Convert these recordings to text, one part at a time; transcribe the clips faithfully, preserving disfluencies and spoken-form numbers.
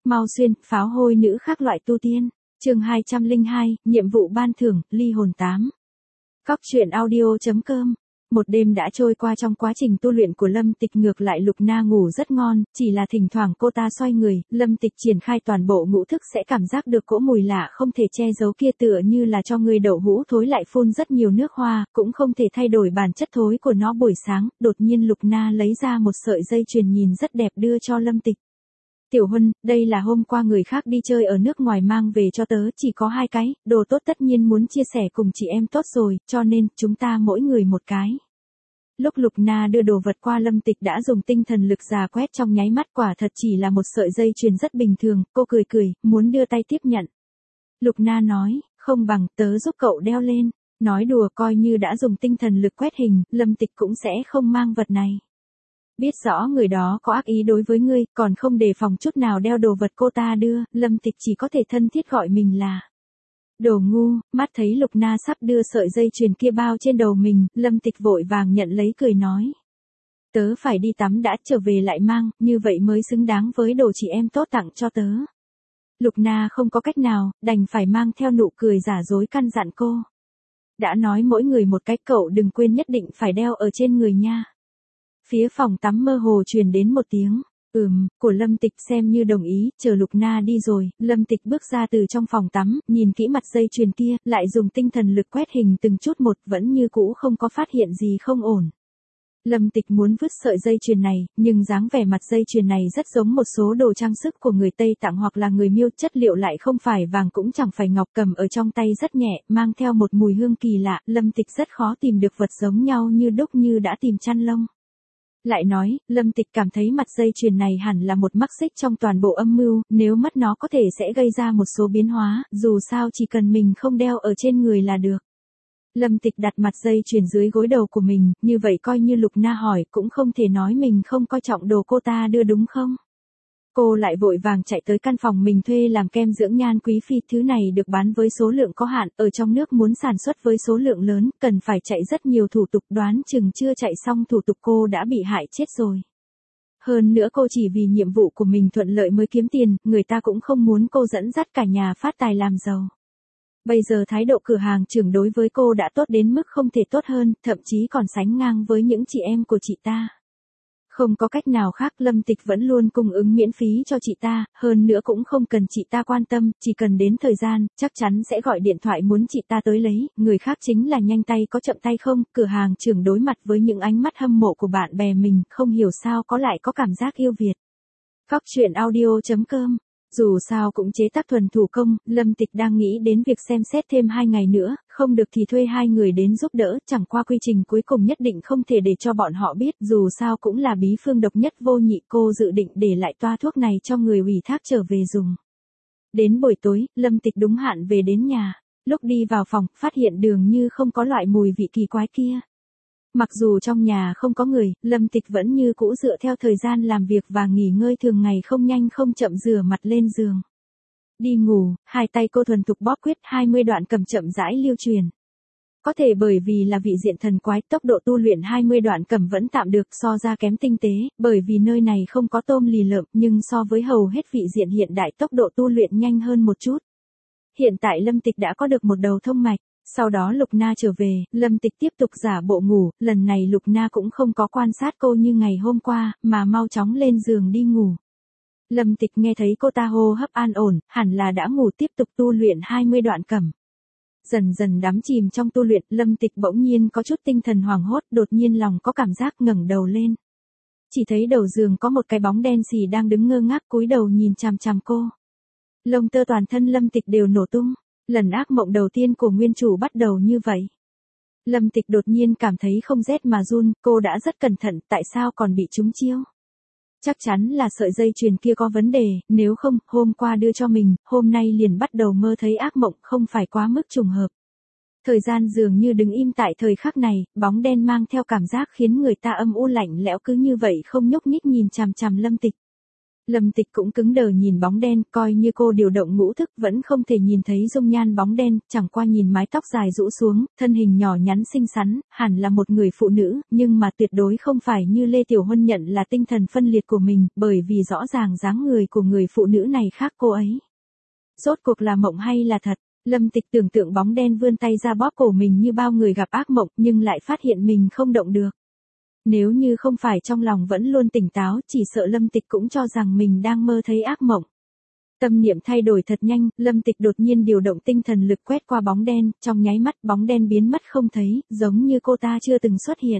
Mau xuyên, pháo hôi nữ khác loại tu tiên. Chương hai trăm lẻ hai, nhiệm vụ ban thưởng, ly hồn tám. Cóc truyện audio chấm com. Một đêm đã trôi qua trong quá trình tu luyện của Lâm Tịch, ngược lại Lục Na ngủ rất ngon, chỉ là thỉnh thoảng cô ta xoay người, Lâm Tịch triển khai toàn bộ ngũ thức sẽ cảm giác được cỗ mùi lạ không thể che giấu kia, tựa như là cho người đậu hũ thối lại phun rất nhiều nước hoa, cũng không thể thay đổi bản chất thối của nó. Buổi sáng, đột nhiên Lục Na lấy ra một sợi dây chuyền nhìn rất đẹp đưa cho Lâm Tịch. Tiểu Huân, đây là hôm qua người khác đi chơi ở nước ngoài mang về cho tớ, chỉ có hai cái, đồ tốt tất nhiên muốn chia sẻ cùng chị em tốt rồi, cho nên, chúng ta mỗi người một cái. Lúc Lục Na đưa đồ vật qua, Lâm Tịch đã dùng tinh thần lực dò quét trong nháy mắt, quả thật chỉ là một sợi dây chuyền rất bình thường, cô cười cười, muốn đưa tay tiếp nhận. Lục Na nói, không bằng, tớ giúp cậu đeo lên. Nói đùa, coi như đã dùng tinh thần lực quét hình, Lâm Tịch cũng sẽ không mang vật này. Biết rõ người đó có ác ý đối với ngươi, còn không đề phòng chút nào đeo đồ vật cô ta đưa, Lâm Tịch chỉ có thể thân thiết gọi mình là đồ ngu. Mắt thấy Lục Na sắp đưa sợi dây chuyền kia bao trên đầu mình, Lâm Tịch vội vàng nhận lấy, cười nói. Tớ phải đi tắm đã, trở về lại mang, như vậy mới xứng đáng với đồ chị em tốt tặng cho tớ. Lục Na không có cách nào, đành phải mang theo nụ cười giả dối căn dặn cô. Đã nói mỗi người một cái, cậu đừng quên nhất định phải đeo ở trên người nha. Phía phòng tắm mơ hồ truyền đến một tiếng, ừm, của Lâm Tịch, xem như đồng ý. Chờ Lục Na đi rồi, Lâm Tịch bước ra từ trong phòng tắm, nhìn kỹ mặt dây chuyền kia, lại dùng tinh thần lực quét hình từng chút một, vẫn như cũ không có phát hiện gì không ổn. Lâm Tịch muốn vứt sợi dây chuyền này, nhưng dáng vẻ mặt dây chuyền này rất giống một số đồ trang sức của người Tây tặng hoặc là người Miêu, chất liệu lại không phải vàng cũng chẳng phải ngọc, cầm ở trong tay rất nhẹ, mang theo một mùi hương kỳ lạ, Lâm Tịch rất khó tìm được vật giống nhau như đúc như đã tìm chăn lông. Lại nói, Lâm Tịch cảm thấy mặt dây chuyền này hẳn là một mắc xích trong toàn bộ âm mưu, nếu mất nó có thể sẽ gây ra một số biến hóa, dù sao chỉ cần mình không đeo ở trên người là được. Lâm Tịch đặt mặt dây chuyền dưới gối đầu của mình, như vậy coi như Lục Na hỏi cũng không thể nói mình không coi trọng đồ cô ta đưa đúng không? Cô lại vội vàng chạy tới căn phòng mình thuê làm kem dưỡng nhan quý phi, thứ này được bán với số lượng có hạn, ở trong nước muốn sản xuất với số lượng lớn, cần phải chạy rất nhiều thủ tục, đoán chừng chưa chạy xong thủ tục cô đã bị hại chết rồi. Hơn nữa cô chỉ vì nhiệm vụ của mình thuận lợi mới kiếm tiền, người ta cũng không muốn cô dẫn dắt cả nhà phát tài làm giàu. Bây giờ thái độ cửa hàng trưởng đối với cô đã tốt đến mức không thể tốt hơn, thậm chí còn sánh ngang với những chị em của chị ta. Không có cách nào khác, Lâm Tịch vẫn luôn cung ứng miễn phí cho chị ta, hơn nữa cũng không cần chị ta quan tâm, chỉ cần đến thời gian, chắc chắn sẽ gọi điện thoại muốn chị ta tới lấy, người khác chính là nhanh tay có chậm tay không. Cửa hàng trưởng đối mặt với những ánh mắt hâm mộ của bạn bè mình, không hiểu sao có lại có cảm giác yêu Việt. Cóc truyện audio chấm com. Dù sao cũng chế tác thuần thủ công, Lâm Tịch đang nghĩ đến việc xem xét thêm hai ngày nữa, không được thì thuê hai người đến giúp đỡ, chẳng qua quy trình cuối cùng nhất định không thể để cho bọn họ biết, dù sao cũng là bí phương độc nhất vô nhị, cô dự định để lại toa thuốc này cho người ủy thác trở về dùng. Đến buổi tối, Lâm Tịch đúng hạn về đến nhà, lúc đi vào phòng, phát hiện dường như không có loại mùi vị kỳ quái kia. Mặc dù trong nhà không có người, Lâm Tịch vẫn như cũ dựa theo thời gian làm việc và nghỉ ngơi thường ngày, không nhanh không chậm rửa mặt lên giường. Đi ngủ, hai tay cô thuần thục bóp quyết, hai mươi đoạn cầm chậm rãi lưu truyền. Có thể bởi vì là vị diện thần quái, tốc độ tu luyện hai mươi đoạn cầm vẫn tạm được, so ra kém tinh tế, bởi vì nơi này không có tôm lì lợm, nhưng so với hầu hết vị diện hiện đại tốc độ tu luyện nhanh hơn một chút. Hiện tại Lâm Tịch đã có được một đầu thông mạch. Sau đó Lục Na trở về, Lâm Tịch tiếp tục giả bộ ngủ, lần này Lục Na cũng không có quan sát cô như ngày hôm qua, mà mau chóng lên giường đi ngủ. Lâm Tịch nghe thấy cô ta hô hấp an ổn, hẳn là đã ngủ, tiếp tục tu luyện hai mươi đoạn cầm. Dần dần đắm chìm trong tu luyện, Lâm Tịch bỗng nhiên có chút tinh thần hoảng hốt, đột nhiên lòng có cảm giác ngẩng đầu lên. Chỉ thấy đầu giường có một cái bóng đen xì đang đứng ngơ ngác cúi đầu nhìn chằm chằm cô. Lông tơ toàn thân Lâm Tịch đều nổ tung. Lần ác mộng đầu tiên của nguyên chủ bắt đầu như vậy. Lâm Tịch đột nhiên cảm thấy không rét mà run, cô đã rất cẩn thận, tại sao còn bị trúng chiêu? Chắc chắn là sợi dây chuyền kia có vấn đề, nếu không, hôm qua đưa cho mình, hôm nay liền bắt đầu mơ thấy ác mộng, không phải quá mức trùng hợp. Thời gian dường như đứng im tại thời khắc này, bóng đen mang theo cảm giác khiến người ta âm u lạnh lẽo cứ như vậy không nhúc nhích nhìn chằm chằm Lâm Tịch. Lâm Tịch cũng cứng đờ nhìn bóng đen, coi như cô điều động ngũ thức vẫn không thể nhìn thấy dung nhan bóng đen, chẳng qua nhìn mái tóc dài rũ xuống, thân hình nhỏ nhắn xinh xắn, hẳn là một người phụ nữ, nhưng mà tuyệt đối không phải như Lê Tiểu Huân nhận là tinh thần phân liệt của mình, bởi vì rõ ràng dáng người của người phụ nữ này khác cô ấy. Rốt cuộc là mộng hay là thật? Lâm Tịch tưởng tượng bóng đen vươn tay ra bóp cổ mình như bao người gặp ác mộng, nhưng lại phát hiện mình không động được. Nếu như không phải trong lòng vẫn luôn tỉnh táo, chỉ sợ Lâm Tịch cũng cho rằng mình đang mơ thấy ác mộng. Tâm niệm thay đổi thật nhanh, Lâm Tịch đột nhiên điều động tinh thần lực quét qua bóng đen, trong nháy mắt bóng đen biến mất không thấy, giống như cô ta chưa từng xuất hiện.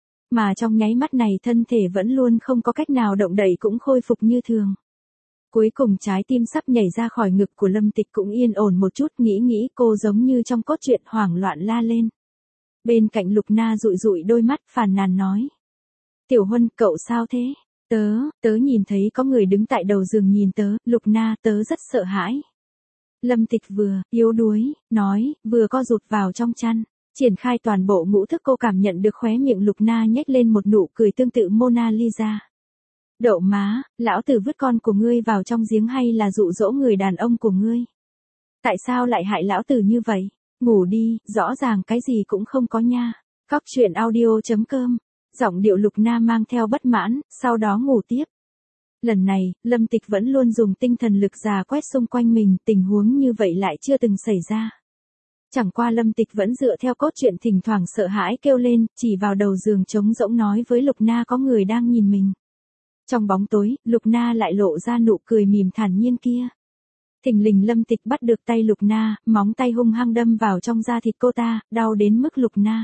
Mà trong nháy mắt này thân thể vẫn luôn không có cách nào động đậy cũng khôi phục như thường. Cuối cùng trái tim sắp nhảy ra khỏi ngực của Lâm Tịch cũng yên ổn một chút, nghĩ nghĩ cô giống như trong cốt truyện hoảng loạn la lên. Bên cạnh Lục Na dụi dụi đôi mắt phàn nàn nói. Tiểu Huân, cậu sao thế? Tớ, tớ nhìn thấy có người đứng tại đầu giường nhìn tớ, Lục Na, tớ rất sợ hãi. Lâm Tịch vừa, yếu đuối, nói, vừa co rụt vào trong chăn. Triển khai toàn bộ ngũ thức cô cảm nhận được khóe miệng Lục Na nhếch lên một nụ cười tương tự Mona Lisa. Đậu má, lão tử vứt con của ngươi vào trong giếng hay là dụ dỗ người đàn ông của ngươi? Tại sao lại hại lão tử như vậy? Ngủ đi, rõ ràng cái gì cũng không có nha. Cóc truyện audio chấm com. Giọng điệu Lục Na mang theo bất mãn, sau đó ngủ tiếp. Lần này, Lâm Tịch vẫn luôn dùng tinh thần lực dò quét xung quanh mình, tình huống như vậy lại chưa từng xảy ra. Chẳng qua Lâm Tịch vẫn dựa theo cốt truyện thỉnh thoảng sợ hãi kêu lên, chỉ vào đầu giường trống rỗng nói với Lục Na có người đang nhìn mình. Trong bóng tối, Lục Na lại lộ ra nụ cười mỉm thản nhiên kia. Thình lình Lâm Tịch bắt được tay Lục Na, móng tay hung hăng đâm vào trong da thịt cô ta, đau đến mức Lục Na.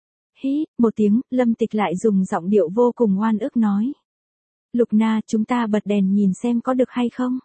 Hít, một tiếng, Lâm Tịch lại dùng giọng điệu vô cùng oan ức nói. Lục Na, chúng ta bật đèn nhìn xem có được hay không?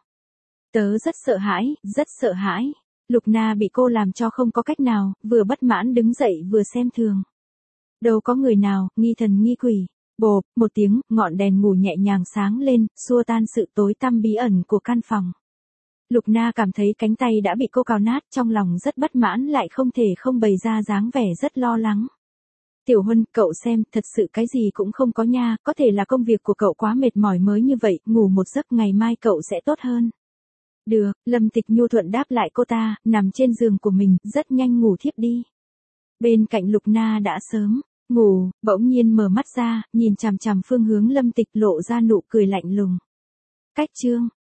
Tớ rất sợ hãi, rất sợ hãi. Lục Na bị cô làm cho không có cách nào, vừa bất mãn đứng dậy vừa xem thường. Đâu có người nào, nghi thần nghi quỷ. Bộp, một tiếng, ngọn đèn ngủ nhẹ nhàng sáng lên, xua tan sự tối tăm bí ẩn của căn phòng. Lục Na cảm thấy cánh tay đã bị cô cào nát, trong lòng rất bất mãn lại không thể không bày ra dáng vẻ rất lo lắng. Tiểu Huân, cậu xem, thật sự cái gì cũng không có nha, có thể là công việc của cậu quá mệt mỏi mới như vậy, ngủ một giấc ngày mai cậu sẽ tốt hơn. Được, Lâm Tịch nhu thuận đáp lại cô ta, nằm trên giường của mình, rất nhanh ngủ thiếp đi. Bên cạnh Lục Na đã sớm ngủ, bỗng nhiên mở mắt ra, nhìn chằm chằm phương hướng Lâm Tịch lộ ra nụ cười lạnh lùng. Cách chương